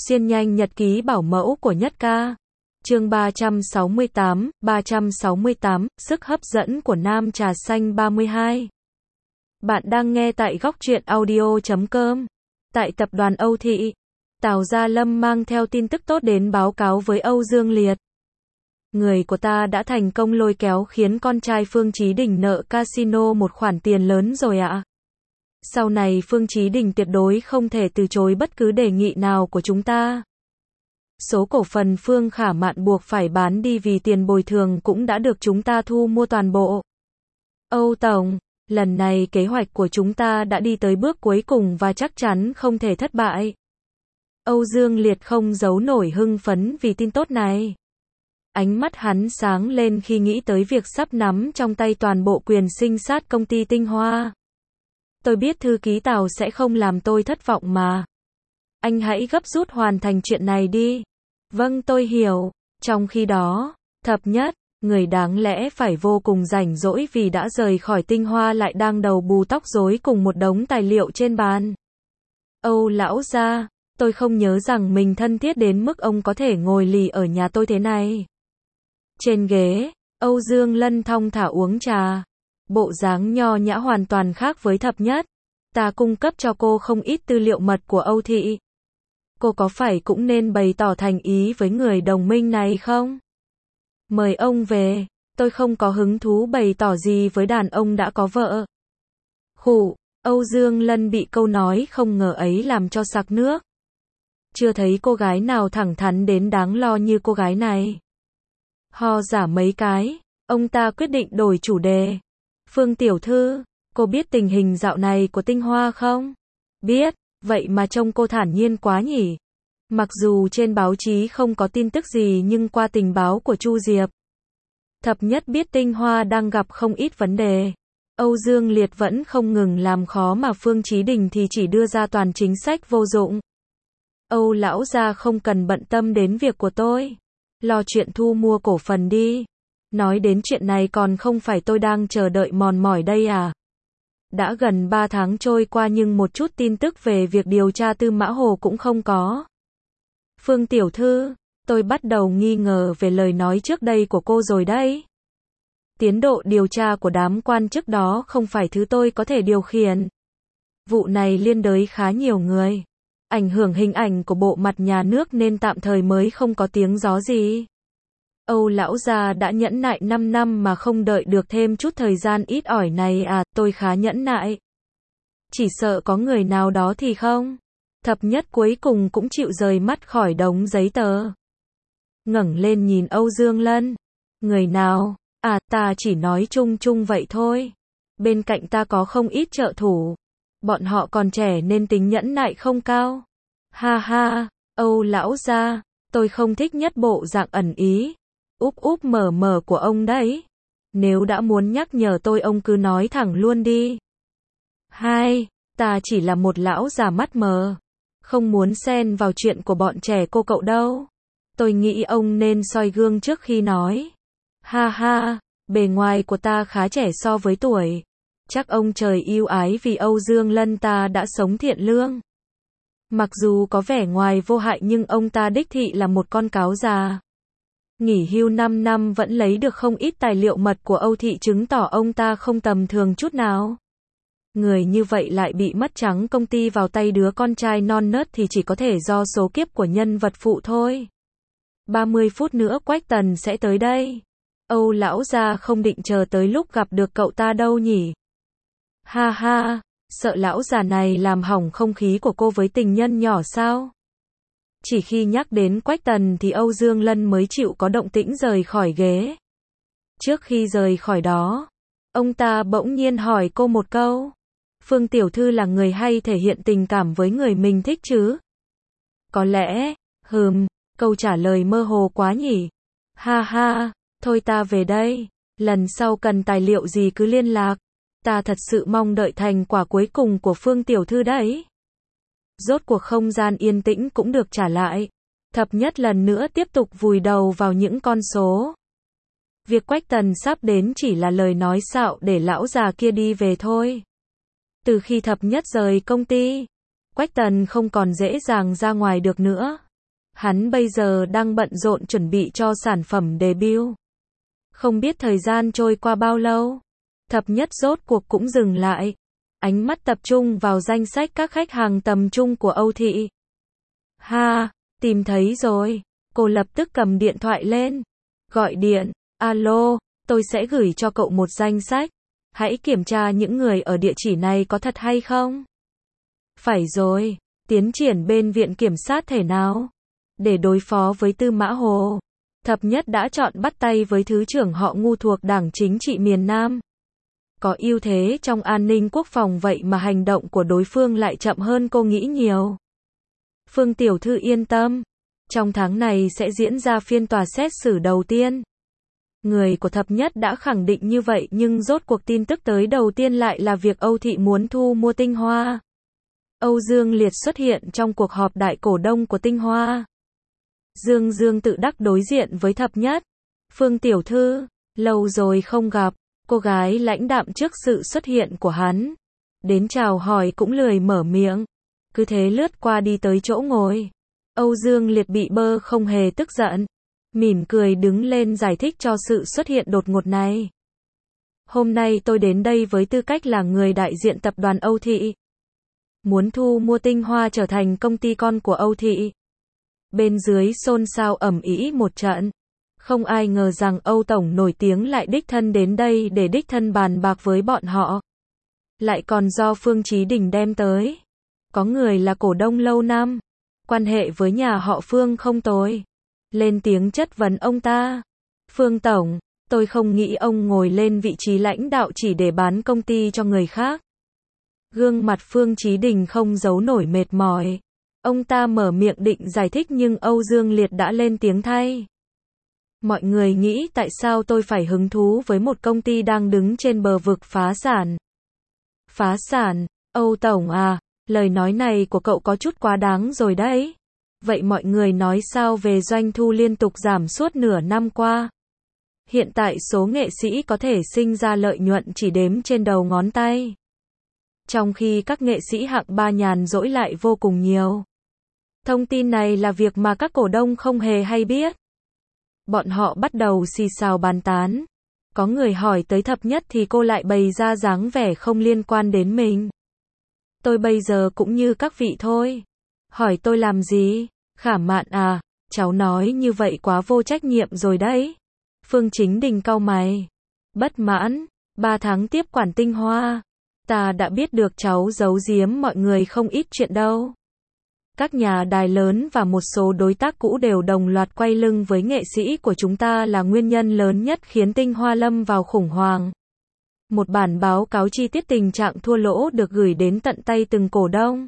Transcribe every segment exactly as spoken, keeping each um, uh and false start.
Xuyên nhanh nhật ký bảo mẫu của Nhất Ca. Chương ba trăm sáu mươi tám, ba trăm sáu mươi tám, sức hấp dẫn của nam trà xanh ba mươi hai. Bạn đang nghe tại góc truyện audio chấm com. Tại tập đoàn Âu Thị, Tào Gia Lâm mang theo tin tức tốt đến báo cáo với Âu Dương Liệt. Người của ta đã thành công lôi kéo khiến con trai Phương Chí Đình nợ casino một khoản tiền lớn rồi ạ. Sau này Phương Chí Đình tuyệt đối không thể từ chối bất cứ đề nghị nào của chúng ta. Số cổ phần Phương Khả Mạn buộc phải bán đi vì tiền bồi thường cũng đã được chúng ta thu mua toàn bộ. Âu Tổng, lần này kế hoạch của chúng ta đã đi tới bước cuối cùng và chắc chắn không thể thất bại. Âu Dương Liệt không giấu nổi hưng phấn vì tin tốt này. Ánh mắt hắn sáng lên khi nghĩ tới việc sắp nắm trong tay toàn bộ quyền sinh sát công ty Tinh Hoa. Tôi biết thư ký Tào sẽ không làm tôi thất vọng mà. Anh hãy gấp rút hoàn thành chuyện này đi. Vâng, tôi hiểu. Trong khi đó, Thập Nhất, người đáng lẽ phải vô cùng rảnh rỗi vì đã rời khỏi Tinh Hoa lại đang đầu bù tóc rối cùng một đống tài liệu trên bàn. Âu lão gia, tôi không nhớ rằng mình thân thiết đến mức ông có thể ngồi lì ở nhà tôi thế này. Trên ghế, Âu Dương Lân thong thả uống trà. Bộ dáng nho nhã hoàn toàn khác với Thập Nhất. Ta cung cấp cho cô không ít tư liệu mật của Âu Thị. Cô có phải cũng nên bày tỏ thành ý với người đồng minh này không? Mời ông về, tôi không có hứng thú bày tỏ gì với đàn ông đã có vợ. Khụ, Âu Dương Lân bị câu nói không ngờ ấy làm cho sặc nước. Chưa thấy cô gái nào thẳng thắn đến đáng lo như cô gái này. Ho giả mấy cái, ông ta quyết định đổi chủ đề. Phương tiểu thư, cô biết tình hình dạo này của Tinh Hoa không? Biết, vậy mà trông cô thản nhiên quá nhỉ. Mặc dù trên báo chí không có tin tức gì nhưng qua tình báo của Chu Diệp, Thập Nhất biết Tinh Hoa đang gặp không ít vấn đề. Âu Dương Liệt vẫn không ngừng làm khó mà Phương Chí Đình thì chỉ đưa ra toàn chính sách vô dụng. Âu lão gia không cần bận tâm đến việc của tôi. Lo chuyện thu mua cổ phần đi. Nói đến chuyện này còn không phải tôi đang chờ đợi mòn mỏi đây à? Đã gần ba tháng trôi qua nhưng một chút tin tức về việc điều tra Tư Mã Hồ cũng không có. Phương tiểu thư, tôi bắt đầu nghi ngờ về lời nói trước đây của cô rồi đấy. Tiến độ điều tra của đám quan chức đó không phải thứ tôi có thể điều khiển. Vụ này liên đới khá nhiều người. Ảnh hưởng hình ảnh của bộ mặt nhà nước nên tạm thời mới không có tiếng gió gì. Âu lão gia đã nhẫn nại năm năm mà không đợi được thêm chút thời gian ít ỏi này à, tôi khá nhẫn nại. Chỉ sợ có người nào đó thì không. Thập Nhất cuối cùng cũng chịu rời mắt khỏi đống giấy tờ. Ngẩng lên nhìn Âu Dương Lân. Người nào? À, ta chỉ nói chung chung vậy thôi. Bên cạnh ta có không ít trợ thủ. Bọn họ còn trẻ nên tính nhẫn nại không cao. Ha ha, Âu lão gia, tôi không thích nhất bộ dạng ẩn ý. Úp úp mở mở của ông đấy. Nếu đã muốn nhắc nhở tôi ông cứ nói thẳng luôn đi. Hai, ta chỉ là một lão già mắt mờ. Không muốn xen vào chuyện của bọn trẻ cô cậu đâu. Tôi nghĩ ông nên soi gương trước khi nói. Ha ha, bề ngoài của ta khá trẻ so với tuổi. Chắc ông trời yêu ái vì Âu Dương Lân ta đã sống thiện lương. Mặc dù có vẻ ngoài vô hại nhưng ông ta đích thị là một con cáo già. Nghỉ hưu năm năm vẫn lấy được không ít tài liệu mật của Âu Thị chứng tỏ ông ta không tầm thường chút nào. Người như vậy lại bị mất trắng công ty vào tay đứa con trai non nớt thì chỉ có thể do số kiếp của nhân vật phụ thôi. ba mươi phút nữa Quách Tần sẽ tới đây. Âu lão gia không định chờ tới lúc gặp được cậu ta đâu nhỉ? Ha ha, sợ lão già này làm hỏng không khí của cô với tình nhân nhỏ sao? Chỉ khi nhắc đến Quách Tần thì Âu Dương Lân mới chịu có động tĩnh rời khỏi ghế. Trước khi rời khỏi đó, ông ta bỗng nhiên hỏi cô một câu. Phương tiểu thư là người hay thể hiện tình cảm với người mình thích chứ? Có lẽ, hừm, câu trả lời mơ hồ quá nhỉ? Ha ha, thôi ta về đây, lần sau cần tài liệu gì cứ liên lạc. Ta thật sự mong đợi thành quả cuối cùng của Phương tiểu thư đấy. Rốt cuộc không gian yên tĩnh cũng được trả lại. Thập Nhất lần nữa tiếp tục vùi đầu vào những con số. Việc Quách Tần sắp đến chỉ là lời nói xạo để lão già kia đi về thôi. Từ khi Thập Nhất rời công ty, Quách Tần không còn dễ dàng ra ngoài được nữa. Hắn bây giờ đang bận rộn chuẩn bị cho sản phẩm debut. Không biết thời gian trôi qua bao lâu, Thập Nhất rốt cuộc cũng dừng lại. Ánh mắt tập trung vào danh sách các khách hàng tầm trung của Âu Thị. Ha, tìm thấy rồi. Cô lập tức cầm điện thoại lên. Gọi điện, alo, tôi sẽ gửi cho cậu một danh sách. Hãy kiểm tra những người ở địa chỉ này có thật hay không. Phải rồi, tiến triển bên viện kiểm sát thể nào? Để đối phó với Tư Mã Hồ, Thập Nhất đã chọn bắt tay với thứ trưởng họ Ngu thuộc Đảng Chính trị miền Nam. Có ưu thế trong an ninh quốc phòng vậy mà hành động của đối phương lại chậm hơn cô nghĩ nhiều. Phương tiểu thư yên tâm, trong tháng này sẽ diễn ra phiên tòa xét xử đầu tiên. Người của Thập Nhất đã khẳng định như vậy nhưng rốt cuộc tin tức tới đầu tiên lại là việc Âu Thị muốn thu mua Tinh Hoa. Âu Dương Liệt xuất hiện trong cuộc họp đại cổ đông của Tinh Hoa. Dương Dương tự đắc đối diện với Thập Nhất. Phương tiểu thư, lâu rồi không gặp. Cô gái lãnh đạm trước sự xuất hiện của hắn. Đến chào hỏi cũng lười mở miệng. Cứ thế lướt qua đi tới chỗ ngồi. Âu Dương Liệt bị bơ không hề tức giận. Mỉm cười đứng lên giải thích cho sự xuất hiện đột ngột này. Hôm nay tôi đến đây với tư cách là người đại diện tập đoàn Âu Thị. Muốn thu mua Tinh Hoa trở thành công ty con của Âu Thị. Bên dưới xôn xao ầm ĩ một trận. Không ai ngờ rằng Âu Tổng nổi tiếng lại đích thân đến đây để đích thân bàn bạc với bọn họ. Lại còn do Phương Chí Đình đem tới. Có người là cổ đông lâu năm. Quan hệ với nhà họ Phương không tồi. Lên tiếng chất vấn ông ta. Phương Tổng, tôi không nghĩ ông ngồi lên vị trí lãnh đạo chỉ để bán công ty cho người khác. Gương mặt Phương Chí Đình không giấu nổi mệt mỏi. Ông ta mở miệng định giải thích nhưng Âu Dương Liệt đã lên tiếng thay. Mọi người nghĩ tại sao tôi phải hứng thú với một công ty đang đứng trên bờ vực phá sản. Phá sản, Âu Tổng à, lời nói này của cậu có chút quá đáng rồi đấy. Vậy mọi người nói sao về doanh thu liên tục giảm suốt nửa năm qua? Hiện tại số nghệ sĩ có thể sinh ra lợi nhuận chỉ đếm trên đầu ngón tay. Trong khi các nghệ sĩ hạng ba nhàn rỗi lại vô cùng nhiều. Thông tin này là việc mà các cổ đông không hề hay biết. Bọn họ bắt đầu xì xào bàn tán. Có người hỏi tới Thập Nhất thì cô lại bày ra dáng vẻ không liên quan đến mình. Tôi bây giờ cũng như các vị thôi. Hỏi tôi làm gì? Khả Mạn à, cháu nói như vậy quá vô trách nhiệm rồi đấy. Phương Chính Đình cau mày. Bất mãn, ba tháng tiếp quản Tinh Hoa. Ta đã biết được cháu giấu giếm mọi người không ít chuyện đâu. Các nhà đài lớn và một số đối tác cũ đều đồng loạt quay lưng với nghệ sĩ của chúng ta là nguyên nhân lớn nhất khiến Tinh Hoa lâm vào khủng hoảng. Một bản báo cáo chi tiết tình trạng thua lỗ được gửi đến tận tay từng cổ đông.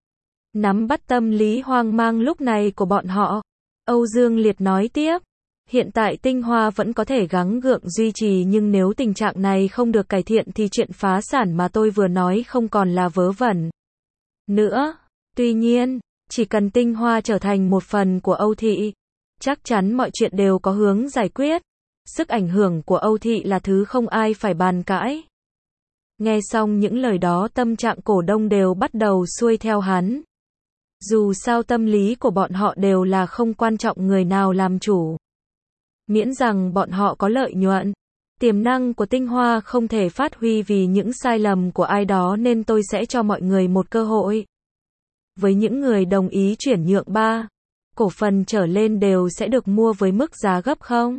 Nắm bắt tâm lý hoang mang lúc này của bọn họ. Âu Dương Liệt nói tiếp. Hiện tại Tinh Hoa vẫn có thể gắng gượng duy trì nhưng nếu tình trạng này không được cải thiện thì chuyện phá sản mà tôi vừa nói không còn là vớ vẩn nữa. Tuy nhiên, chỉ cần Tinh Hoa trở thành một phần của Âu Thị, chắc chắn mọi chuyện đều có hướng giải quyết. Sức ảnh hưởng của Âu Thị là thứ không ai phải bàn cãi. Nghe xong những lời đó tâm trạng cổ đông đều bắt đầu xuôi theo hắn. Dù sao tâm lý của bọn họ đều là không quan trọng người nào làm chủ. Miễn rằng bọn họ có lợi nhuận. Tiềm năng của Tinh Hoa không thể phát huy vì những sai lầm của ai đó nên tôi sẽ cho mọi người một cơ hội. Với những người đồng ý chuyển nhượng ba cổ phần trở lên đều sẽ được mua với mức giá gấp không?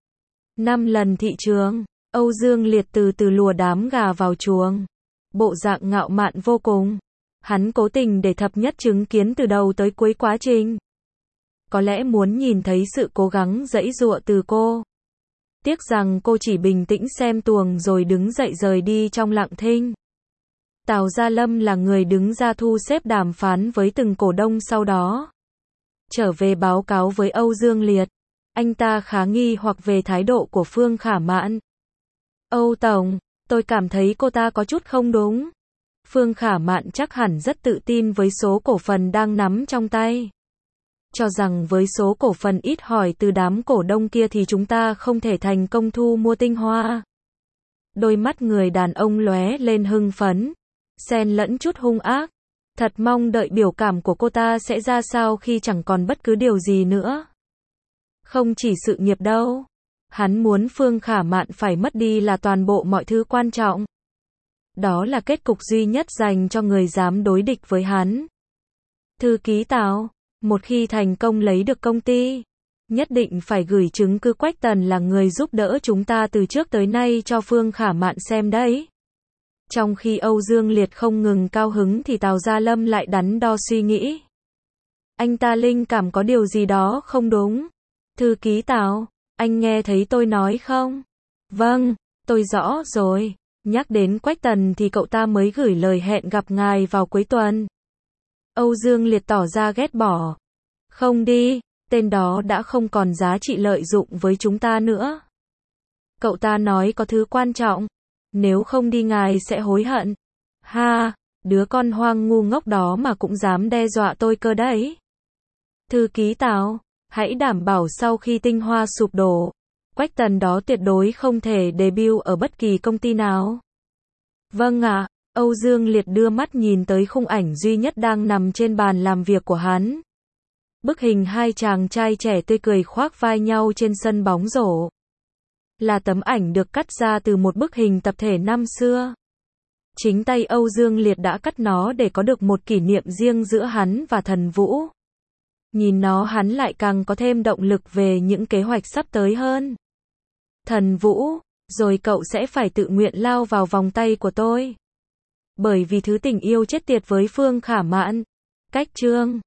năm lần thị trường. Âu Dương Liệt từ từ lùa đám gà vào chuồng. Bộ dạng ngạo mạn vô cùng. Hắn cố tình để Thập Nhất chứng kiến từ đầu tới cuối quá trình. Có lẽ muốn nhìn thấy sự cố gắng giãy giụa từ cô. Tiếc rằng cô chỉ bình tĩnh xem tuồng rồi đứng dậy rời đi trong lặng thinh. Tào Gia Lâm là người đứng ra thu xếp đàm phán với từng cổ đông sau đó. Trở về báo cáo với Âu Dương Liệt. Anh ta khá nghi hoặc về thái độ của Phương Khả Mạn. Âu Tổng, tôi cảm thấy cô ta có chút không đúng. Phương Khả Mạn chắc hẳn rất tự tin với số cổ phần đang nắm trong tay. Cho rằng với số cổ phần ít hỏi từ đám cổ đông kia thì chúng ta không thể thành công thu mua Tinh Hoa. Đôi mắt người đàn ông lóe lên hưng phấn, xen lẫn chút hung ác. Thật mong đợi biểu cảm của cô ta sẽ ra sao khi chẳng còn bất cứ điều gì nữa. Không chỉ sự nghiệp đâu. Hắn muốn Phương Khả Mạn phải mất đi là toàn bộ mọi thứ quan trọng. Đó là kết cục duy nhất dành cho người dám đối địch với hắn. Thư ký Tào, một khi thành công lấy được công ty, nhất định phải gửi chứng cứ Quách Tần là người giúp đỡ chúng ta từ trước tới nay cho Phương Khả Mạn xem đấy. Trong khi Âu Dương Liệt không ngừng cao hứng thì Tào Gia Lâm lại đắn đo suy nghĩ. Anh ta linh cảm có điều gì đó không đúng. Thư ký Tào, anh nghe thấy tôi nói không? Vâng, tôi rõ rồi. Nhắc đến Quách Tần thì cậu ta mới gửi lời hẹn gặp ngài vào cuối tuần. Âu Dương Liệt tỏ ra ghét bỏ. Không đi, tên đó đã không còn giá trị lợi dụng với chúng ta nữa. Cậu ta nói có thứ quan trọng. Nếu không đi ngài sẽ hối hận. Ha, đứa con hoang ngu ngốc đó mà cũng dám đe dọa tôi cơ đấy. Thư ký Tào, hãy đảm bảo sau khi tinh hoa sụp đổ, Quách Tần đó tuyệt đối không thể debut ở bất kỳ công ty nào. Vâng ạ, Âu Dương Liệt đưa mắt nhìn tới khung ảnh duy nhất đang nằm trên bàn làm việc của hắn. Bức hình hai chàng trai trẻ tươi cười khoác vai nhau trên sân bóng rổ. Là tấm ảnh được cắt ra từ một bức hình tập thể năm xưa. Chính tay Âu Dương Liệt đã cắt nó để có được một kỷ niệm riêng giữa hắn và Thần Vũ. Nhìn nó hắn lại càng có thêm động lực về những kế hoạch sắp tới hơn. Thần Vũ, rồi cậu sẽ phải tự nguyện lao vào vòng tay của tôi. Bởi vì thứ tình yêu chết tiệt với Phương Khả Mạn. Cách chương